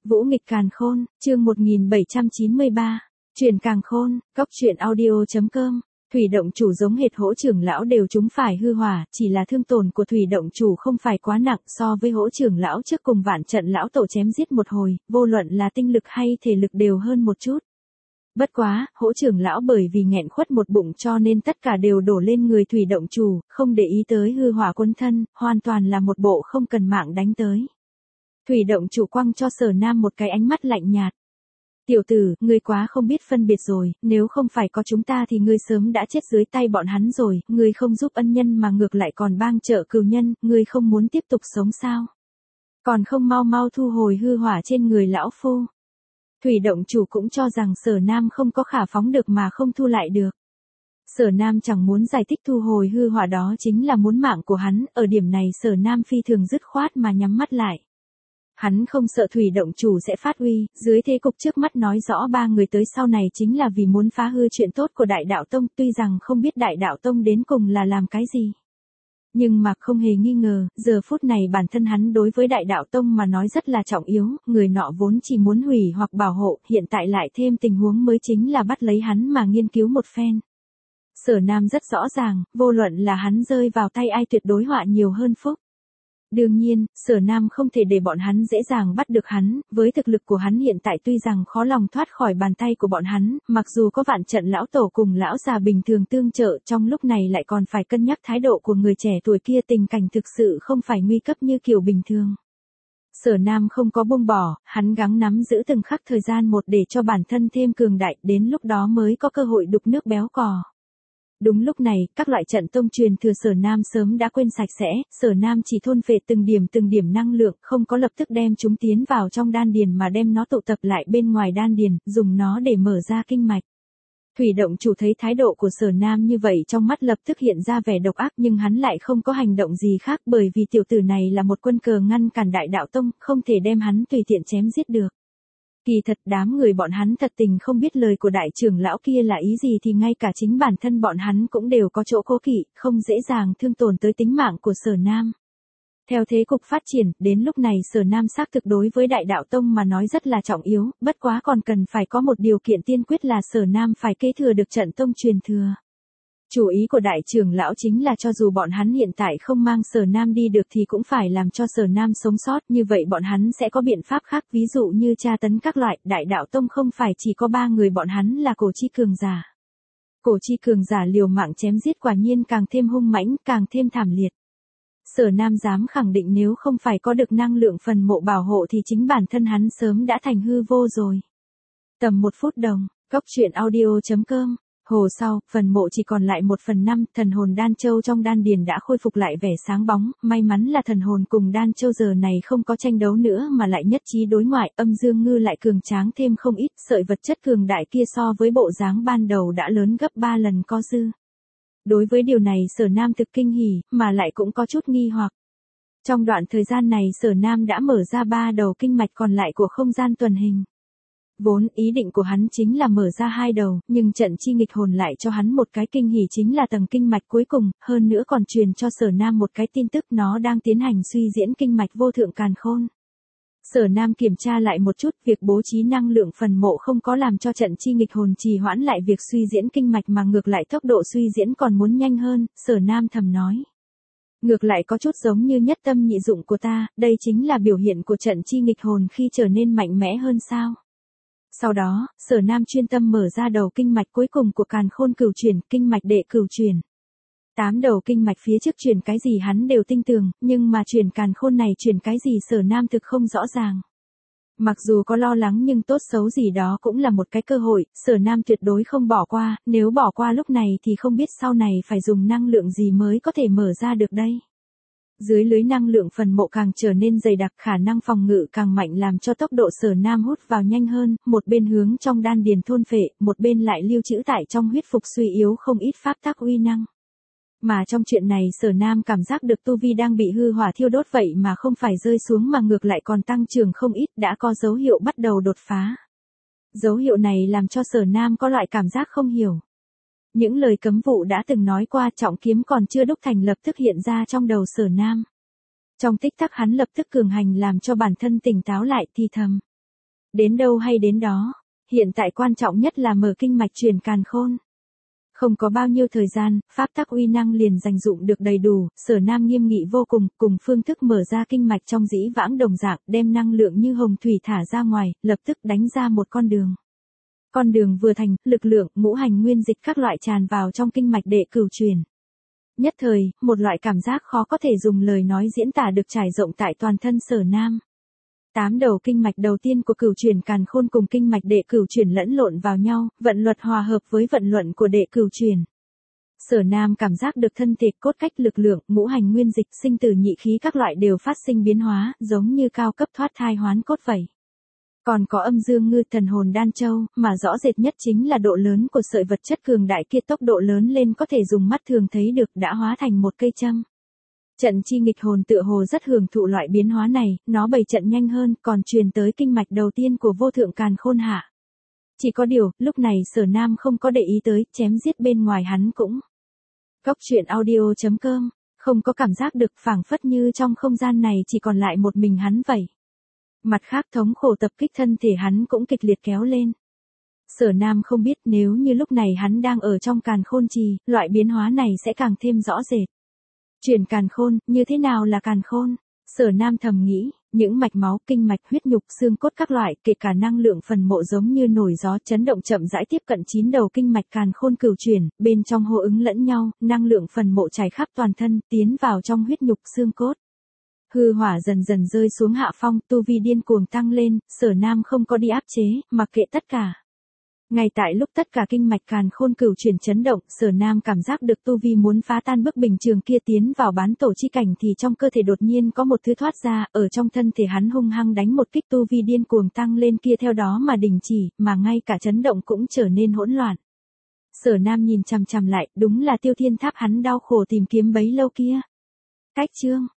Vũ nghịch càn khôn, chương 1793. Truyền càn khôn, góc truyện audio.com. Thủy động chủ giống hệt hỗ trưởng lão đều chúng phải hư hỏa, chỉ là thương tổn của thủy động chủ không phải quá nặng so với hỗ trưởng lão trước cùng vạn trận lão tổ chém giết một hồi, vô luận là tinh lực hay thể lực đều hơn một chút. Bất quá, hỗ trưởng lão bởi vì nghẹn khuất một bụng cho nên tất cả đều đổ lên người thủy động chủ, không để ý tới hư hỏa quân thân, hoàn toàn là một bộ không cần mạng đánh tới. Thủy động chủ quăng cho Sở Nam một cái ánh mắt lạnh nhạt. Tiểu tử, ngươi quá không biết phân biệt rồi, nếu không phải có chúng ta thì ngươi sớm đã chết dưới tay bọn hắn rồi, ngươi không giúp ân nhân mà ngược lại còn bang trợ cừu nhân, ngươi không muốn tiếp tục sống sao? Còn không mau mau thu hồi hư hỏa trên người lão phu. Thủy động chủ cũng cho rằng Sở Nam không có khả phóng được mà không thu lại được. Sở Nam chẳng muốn giải thích thu hồi hư hỏa đó chính là muốn mạng của hắn, ở điểm này Sở Nam phi thường dứt khoát mà nhắm mắt lại. Hắn không sợ thủy động chủ sẽ phát uy, dưới thế cục trước mắt nói rõ ba người tới sau này chính là vì muốn phá hư chuyện tốt của Đại Đạo Tông, tuy rằng không biết Đại Đạo Tông đến cùng là làm cái gì. Nhưng mà không hề nghi ngờ, giờ phút này bản thân hắn đối với Đại Đạo Tông mà nói rất là trọng yếu, người nọ vốn chỉ muốn hủy hoặc bảo hộ, hiện tại lại thêm tình huống mới chính là bắt lấy hắn mà nghiên cứu một phen. Sở Nam rất rõ ràng, vô luận là hắn rơi vào tay ai tuyệt đối họa nhiều hơn phúc. Đương nhiên, Sở Nam không thể để bọn hắn dễ dàng bắt được hắn, với thực lực của hắn hiện tại tuy rằng khó lòng thoát khỏi bàn tay của bọn hắn, mặc dù có vạn trận lão tổ cùng lão già bình thường tương trợ, trong lúc này lại còn phải cân nhắc thái độ của người trẻ tuổi kia, tình cảnh thực sự không phải nguy cấp như kiểu bình thường. Sở Nam không có buông bỏ, hắn gắng nắm giữ từng khắc thời gian một để cho bản thân thêm cường đại, đến lúc đó mới có cơ hội đục nước béo cò. Đúng lúc này, các loại trận tông truyền thừa Sở Nam sớm đã quên sạch sẽ, Sở Nam chỉ thôn phệ từng điểm năng lượng, không có lập tức đem chúng tiến vào trong đan điền mà đem nó tụ tập lại bên ngoài đan điền, dùng nó để mở ra kinh mạch. Thủy động chủ thấy thái độ của Sở Nam như vậy trong mắt lập tức hiện ra vẻ độc ác, nhưng hắn lại không có hành động gì khác bởi vì tiểu tử này là một quân cờ ngăn cản Đại Đạo Tông, không thể đem hắn tùy tiện chém giết được. Kỳ thật đám người bọn hắn thật tình không biết lời của đại trưởng lão kia là ý gì thì ngay cả chính bản thân bọn hắn cũng đều có chỗ cố kỵ, không dễ dàng thương tổn tới tính mạng của Sở Nam. Theo thế cục phát triển, đến lúc này Sở Nam xác thực đối với Đại Đạo Tông mà nói rất là trọng yếu, bất quá còn cần phải có một điều kiện tiên quyết là Sở Nam phải kế thừa được trận tông truyền thừa. Chủ ý của đại trưởng lão chính là cho dù bọn hắn hiện tại không mang Sở Nam đi được thì cũng phải làm cho Sở Nam sống sót, như vậy bọn hắn sẽ có biện pháp khác, ví dụ như tra tấn các loại. Đại Đạo Tông không phải chỉ có ba người bọn hắn là cổ chi cường giả. Cổ chi cường giả liều mạng chém giết quả nhiên càng thêm hung mãnh, càng thêm thảm liệt. Sở Nam dám khẳng định nếu không phải có được năng lượng phần mộ bảo hộ thì chính bản thân hắn sớm đã thành hư vô rồi. Tầm 1 phút đồng, góc truyện audio.com. Hồ sau, phần mộ chỉ còn lại 1/5, thần hồn đan châu trong đan điền đã khôi phục lại vẻ sáng bóng, may mắn là thần hồn cùng đan châu giờ này không có tranh đấu nữa mà lại nhất trí đối ngoại, âm dương ngư lại cường tráng thêm không ít, sợi vật chất cường đại kia so với bộ dáng ban đầu đã lớn gấp 3 lần có dư. Đối với điều này Sở Nam thực kinh hỉ, mà lại cũng có chút nghi hoặc. Trong đoạn thời gian này Sở Nam đã mở ra 3 đầu kinh mạch còn lại của không gian tuần hình. Vốn ý định của hắn chính là mở ra 2 đầu, nhưng trận chi nghịch hồn lại cho hắn một cái kinh hỉ chính là tầng kinh mạch cuối cùng, hơn nữa còn truyền cho Sở Nam một cái tin tức nó đang tiến hành suy diễn kinh mạch vô thượng càn khôn. Sở Nam kiểm tra lại một chút, việc bố trí năng lượng phần mộ không có làm cho trận chi nghịch hồn trì hoãn lại việc suy diễn kinh mạch mà ngược lại tốc độ suy diễn còn muốn nhanh hơn, Sở Nam thầm nói. Ngược lại có chút giống như nhất tâm nhị dụng của ta, đây chính là biểu hiện của trận chi nghịch hồn khi trở nên mạnh mẽ hơn sao. Sau đó, Sở Nam chuyên tâm mở ra đầu kinh mạch cuối cùng của càn khôn cửu chuyển, kinh mạch đệ cửu chuyển. 8 đầu kinh mạch phía trước truyền cái gì hắn đều tinh tường, nhưng mà truyền càn khôn này truyền cái gì Sở Nam thực không rõ ràng. Mặc dù có lo lắng nhưng tốt xấu gì đó cũng là một cái cơ hội, Sở Nam tuyệt đối không bỏ qua, nếu bỏ qua lúc này thì không biết sau này phải dùng năng lượng gì mới có thể mở ra được đây. Dưới lưới năng lượng phần mộ càng trở nên dày đặc, khả năng phòng ngự càng mạnh làm cho tốc độ Sở Nam hút vào nhanh hơn, một bên hướng trong đan điền thôn phệ, một bên lại lưu trữ tại trong huyết phục suy yếu không ít pháp tắc uy năng. Mà trong chuyện này Sở Nam cảm giác được tu vi đang bị hư hỏa thiêu đốt vậy mà không phải rơi xuống mà ngược lại còn tăng trưởng không ít, đã có dấu hiệu bắt đầu đột phá. Dấu hiệu này làm cho Sở Nam có loại cảm giác không hiểu. Những lời cấm vụ đã từng nói qua trọng kiếm còn chưa đúc thành lập tức hiện ra trong đầu Sở Nam. Trong tích tắc hắn lập tức cường hành làm cho bản thân tỉnh táo lại thì thầm. Đến đâu hay đến đó, hiện tại quan trọng nhất là mở kinh mạch truyền càn khôn. Không có bao nhiêu thời gian, pháp tắc uy năng liền dành dụng được đầy đủ, Sở Nam nghiêm nghị vô cùng, cùng phương thức mở ra kinh mạch trong dĩ vãng đồng dạng, đem năng lượng như hồng thủy thả ra ngoài, lập tức đánh ra một con đường. Con đường vừa thành, lực lượng, ngũ hành nguyên dịch các loại tràn vào trong kinh mạch đệ cửu truyền. Nhất thời, một loại cảm giác khó có thể dùng lời nói diễn tả được trải rộng tại toàn thân Sở Nam. 8 đầu kinh mạch đầu tiên của cửu truyền càn khôn cùng kinh mạch đệ cửu truyền lẫn lộn vào nhau, vận luật hòa hợp với vận luận của đệ cửu truyền. Sở Nam cảm giác được thân thể, cốt cách, lực lượng, ngũ hành nguyên dịch, sinh tử nhị khí các loại đều phát sinh biến hóa, giống như cao cấp thoát thai hoán cốt vậy. Còn có âm dương ngư thần hồn đan châu, mà rõ rệt nhất chính là độ lớn của sợi vật chất cường đại kia, tốc độ lớn lên có thể dùng mắt thường thấy được, đã hóa thành một cây châm. Trận chi nghịch hồn tựa hồ rất hưởng thụ loại biến hóa này, nó bày trận nhanh hơn, còn truyền tới kinh mạch đầu tiên của vô thượng càn khôn hạ. Chỉ có điều, lúc này Sở Nam không có để ý tới, chém giết bên ngoài hắn cũng. Góc truyện audio.com, không có cảm giác được, phảng phất như trong không gian này chỉ còn lại một mình hắn vậy. Mặt khác, thống khổ tập kích thân thể hắn cũng kịch liệt kéo lên. Sở Nam không biết nếu như lúc này hắn đang ở trong càn khôn trì, loại biến hóa này sẽ càng thêm rõ rệt. Truyền càn khôn, như thế nào là càn khôn? Sở Nam thầm nghĩ, những mạch máu, kinh mạch, huyết nhục, xương cốt các loại, kể cả năng lượng phần mộ giống như nổi gió chấn động chậm rãi tiếp cận 9 đầu kinh mạch càn khôn cửu truyền, bên trong hô ứng lẫn nhau, năng lượng phần mộ trải khắp toàn thân, tiến vào trong huyết nhục xương cốt. Hư hỏa dần dần rơi xuống hạ phong, tu vi điên cuồng tăng lên, Sở Nam không có đi áp chế, mặc kệ tất cả. Ngay tại lúc tất cả kinh mạch càn khôn cửu chuyển chấn động, Sở Nam cảm giác được tu vi muốn phá tan bức bình trường kia tiến vào bán tổ chi cảnh thì trong cơ thể đột nhiên có một thứ thoát ra, ở trong thân thể hắn hung hăng đánh một kích, tu vi điên cuồng tăng lên kia theo đó mà đình chỉ, mà ngay cả chấn động cũng trở nên hỗn loạn. Sở Nam nhìn chằm chằm lại, đúng là Tiêu Thiên Tháp hắn đau khổ tìm kiếm bấy lâu kia. Cách chương